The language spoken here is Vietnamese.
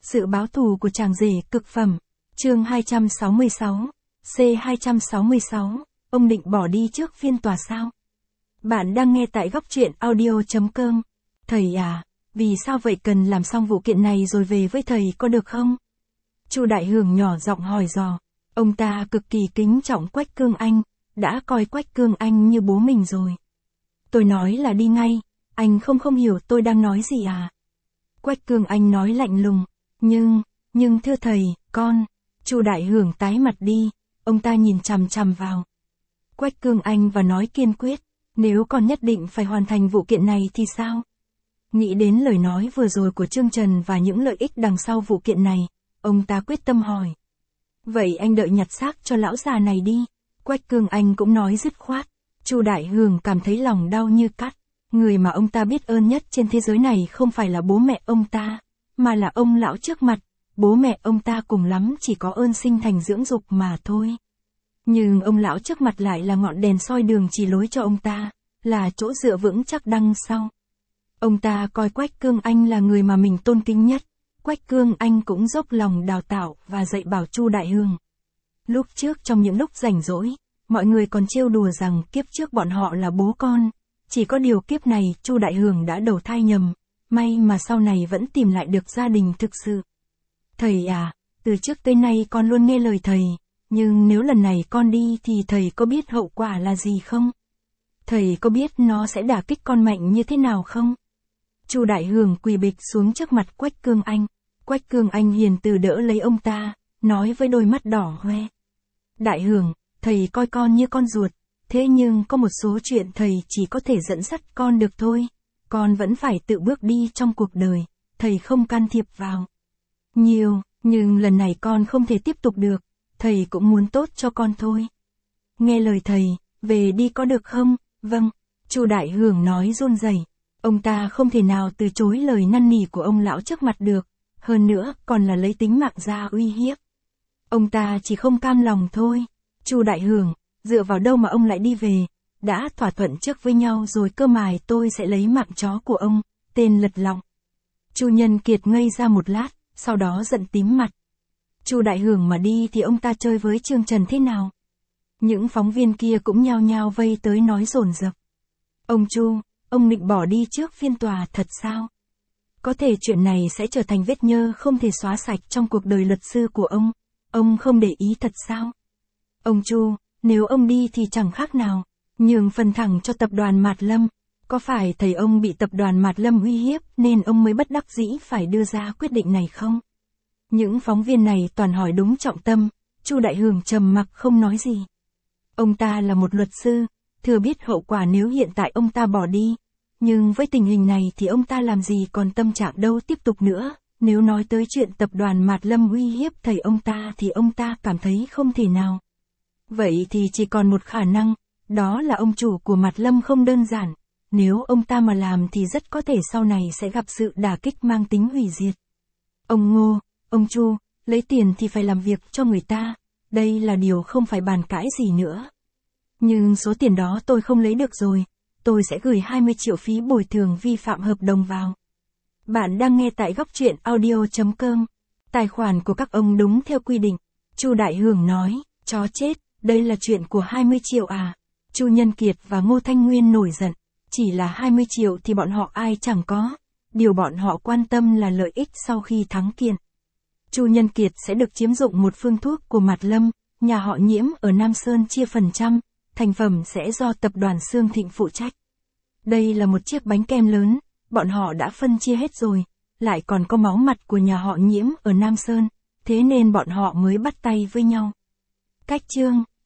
Sự báo thù của chàng rể cực phẩm. Chương 266. C266. Ông định bỏ đi trước phiên tòa sao? Bạn đang nghe tại góc truyện audio.com. Thầy à, vì sao vậy, cần làm xong vụ kiện này rồi về với thầy có được không? Chu Đại Hưởng nhỏ giọng hỏi dò. Ông ta cực kỳ kính trọng Quách Cương Anh, đã coi Quách Cương Anh như bố mình rồi. Tôi nói là đi ngay, anh không hiểu tôi đang nói gì à? Quách Cương Anh nói lạnh lùng. Nhưng thưa thầy, con. Chu Đại Hưởng tái mặt đi, ông ta nhìn chằm chằm vào Quách Cương Anh và nói kiên quyết, nếu con nhất định phải hoàn thành vụ kiện này thì sao? Nghĩ đến lời nói vừa rồi của Trương Trần và những lợi ích đằng sau vụ kiện này, ông ta quyết tâm hỏi. Vậy anh đợi nhặt xác cho lão già này đi. Quách Cương Anh cũng nói dứt khoát. Chu Đại Hưởng cảm thấy lòng đau như cắt. Người mà ông ta biết ơn nhất trên thế giới này không phải là bố mẹ ông ta, mà là ông lão trước mặt. Bố mẹ ông ta cùng lắm chỉ có ơn sinh thành dưỡng dục mà thôi. Nhưng ông lão trước mặt lại là ngọn đèn soi đường chỉ lối cho ông ta, là chỗ dựa vững chắc đằng sau. Ông ta coi Quách Cương Anh là người mà mình tôn kính nhất. Quách Cương Anh cũng dốc lòng đào tạo và dạy bảo Chu Đại Hưởng. Lúc trước trong những lúc rảnh rỗi, mọi người còn trêu đùa rằng kiếp trước bọn họ là bố con. Chỉ có điều kiếp này Chu Đại Hưởng đã đầu thai nhầm, may mà sau này vẫn tìm lại được gia đình thực sự. Thầy à, từ trước tới nay con luôn nghe lời thầy, nhưng nếu lần này con đi thì thầy có biết hậu quả là gì không? Thầy có biết nó sẽ đả kích con mạnh như thế nào không? Chu Đại Hưởng quỳ bịch xuống trước mặt Quách Cương Anh. Quách Cương Anh hiền từ đỡ lấy ông ta, nói với đôi mắt đỏ hoe. Đại Hưởng, thầy coi con như con ruột, thế nhưng có một số chuyện thầy chỉ có thể dẫn dắt con được thôi. Con vẫn phải tự bước đi trong cuộc đời, thầy không can thiệp vào nhiều, nhưng lần này con không thể tiếp tục được, thầy cũng muốn tốt cho con thôi. Nghe lời thầy, về đi có được không? Vâng, Chu Đại Hưởng nói run rẩy. Ông ta không thể nào từ chối lời năn nỉ của ông lão trước mặt được, hơn nữa còn là lấy tính mạng ra uy hiếp. Ông ta chỉ không cam lòng thôi. Chu Đại Hưởng, dựa vào đâu mà ông lại đi về? Đã thỏa thuận trước với nhau rồi cơ mà, tôi sẽ lấy mạng chó của ông, tên lật lọng. Chu Nhân Kiệt ngây ra một lát, sau đó giận tím mặt. Chu Đại Hưởng mà đi thì ông ta chơi với Trương Trần thế nào? Những phóng viên kia cũng nhao nhao vây tới nói dồn dập. Ông Chu, ông định bỏ đi trước phiên tòa thật sao? Có thể chuyện này sẽ trở thành vết nhơ không thể xóa sạch trong cuộc đời luật sư của ông không để ý thật sao? Ông Chu, nếu ông đi thì chẳng khác nào nhường phần thẳng cho tập đoàn Mạt Lâm. Có phải thầy ông bị tập đoàn Mạt Lâm uy hiếp nên ông mới bất đắc dĩ phải đưa ra quyết định này không? Những phóng viên này toàn hỏi đúng trọng tâm. Chu Đại Hưởng trầm mặc không nói gì. Ông ta là một luật sư, thừa biết hậu quả nếu hiện tại ông ta bỏ đi. Nhưng với tình hình này thì ông ta làm gì còn tâm trạng đâu tiếp tục nữa. Nếu nói tới chuyện tập đoàn Mạt Lâm uy hiếp thầy ông ta thì ông ta cảm thấy không thể nào. Vậy thì chỉ còn một khả năng, đó là ông chủ của Mạt Lâm không đơn giản. Nếu ông ta mà làm thì rất có thể sau này sẽ gặp sự đả kích mang tính hủy diệt. Ông Ngô, ông Chu, lấy tiền thì phải làm việc cho người ta. Đây là điều không phải bàn cãi gì nữa. Nhưng số tiền đó tôi không lấy được rồi. Tôi sẽ gửi 20 triệu phí bồi thường vi phạm hợp đồng vào. Bạn đang nghe tại góc truyện audio.com. Tài khoản của các ông đúng theo quy định. Chu Đại Hưởng nói, chó chết, đây là chuyện của 20 triệu à? Chu Nhân Kiệt và Ngô Thanh Nguyên nổi giận. Chỉ là 20 triệu thì bọn họ ai chẳng có. Điều bọn họ quan tâm là lợi ích sau khi thắng kiện. Chu Nhân Kiệt sẽ được chiếm dụng một phương thuốc của Mạt Lâm, nhà họ Nhiễm ở Nam Sơn chia phần trăm, thành phẩm sẽ do tập đoàn Sương Thịnh phụ trách. Đây là một chiếc bánh kem lớn, bọn họ đã phân chia hết rồi, lại còn có máu mặt của nhà họ Nhiễm ở Nam Sơn, thế nên bọn họ mới bắt tay với nhau. Cách chương